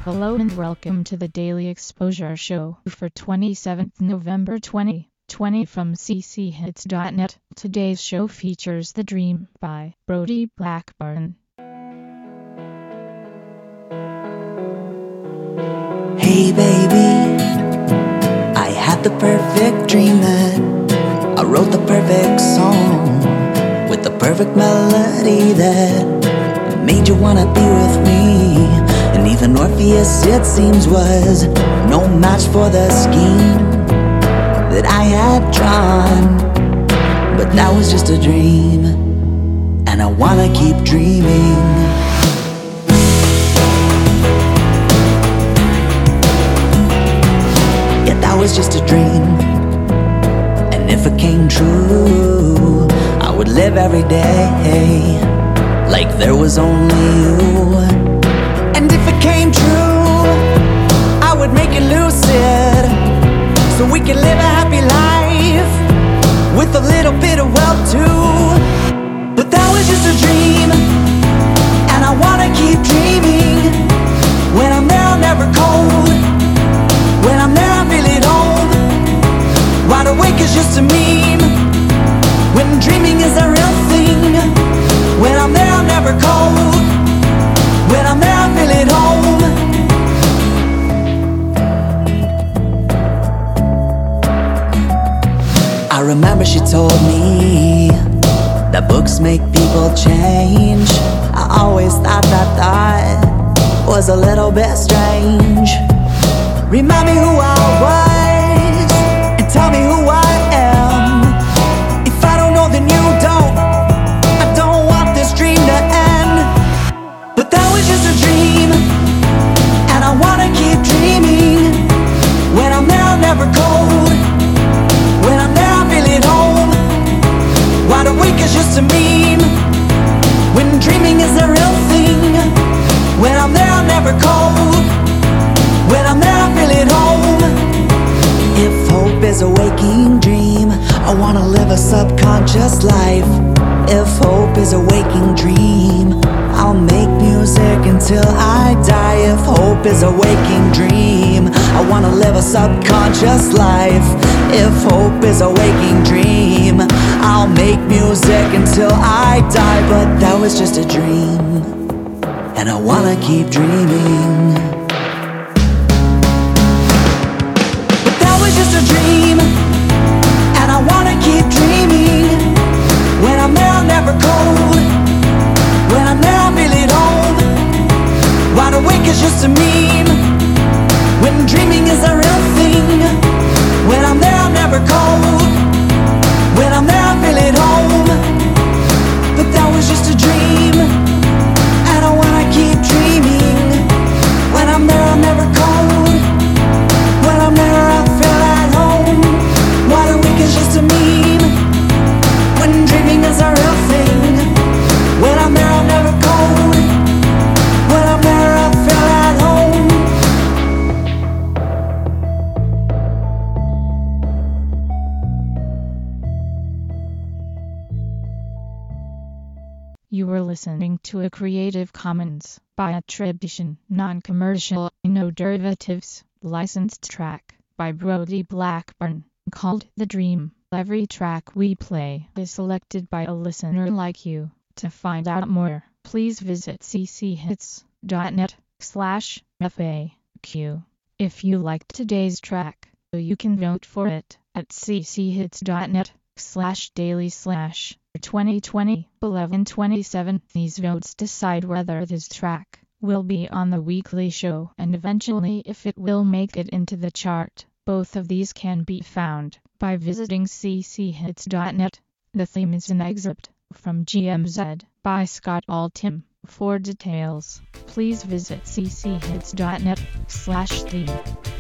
Hello and welcome to the Daily Exposure Show for 27th November 2020 from cchits.net. Today's show features The Dream by Brody Blackburn. Hey baby, I had the perfect dream that I wrote the perfect song with the perfect melody that made you wanna be with me. And even Orpheus, it seems, was no match for the scheme that I had drawn. But that was just a dream, and I wanna keep dreaming. Yeah, that was just a dream, and if it came true, I would live every day like there was only you. And if it came true, I would make it lucid, so we can live a happy life with a little bit of wealth too. But that was just a dream, and I wanna keep dreaming. When I'm there, I'm never cold. When I'm there, I feel at home. Wide awake is just a meme, when dreaming is a real thing. When I'm there, I'm never cold. When I'm there, I feel at home. I remember she told me that books make people change. I always thought that was a little bit strange. Remind me who I was, and tell me who I am. If I don't know, then you don't. I don't want this dream to end. But that was just a dream, and I wanna keep dreaming. When I'm there, I'm never cold. When I'm there, I feel at home. Wide awake is just a meme, when dreaming is a real thing. When I'm there, I'm never cold. When I'm there, I feel at home. If hope is a waking dream, I wanna live a subconscious life. If hope is a waking dream, I'll make music until I die. If hope is a waking dream, I wanna live a subconscious life. If hope is a waking dream, I'll make music until I die. But that was just a dream, and I wanna keep dreaming. But that was just a dream, and I wanna keep dreaming. When I'm there, I'm never cold. When I'm there, I feel at home. Wide awake is just a meme, when dreaming is a real thing. When I'm there, I'm never cold. When I'm there, I feel at home. But that was just a dream, and I wanna keep dreaming. When I'm there, I'm never cold. When I'm there, I feel at home. Wide awake is just a meme, when dreaming is a real thing. When I'm there, I'm never cold. When I'm there, I feel at home. You were listening to a Creative Commons by attribution, non-commercial, no derivatives, licensed track by Brody Blackburn, called The Dream. Every track we play is selected by a listener like you. To find out more, please visit cchits.net/FAQ. If you liked today's track, you can vote for it at cchits.net/daily/2020 11/27. These votes decide whether this track will be on the weekly show and eventually if it will make it into the chart. Both of these can be found by visiting cchits.net. The theme is an excerpt from GMZ by Scott Altham. For details, please visit cchits.net/theme.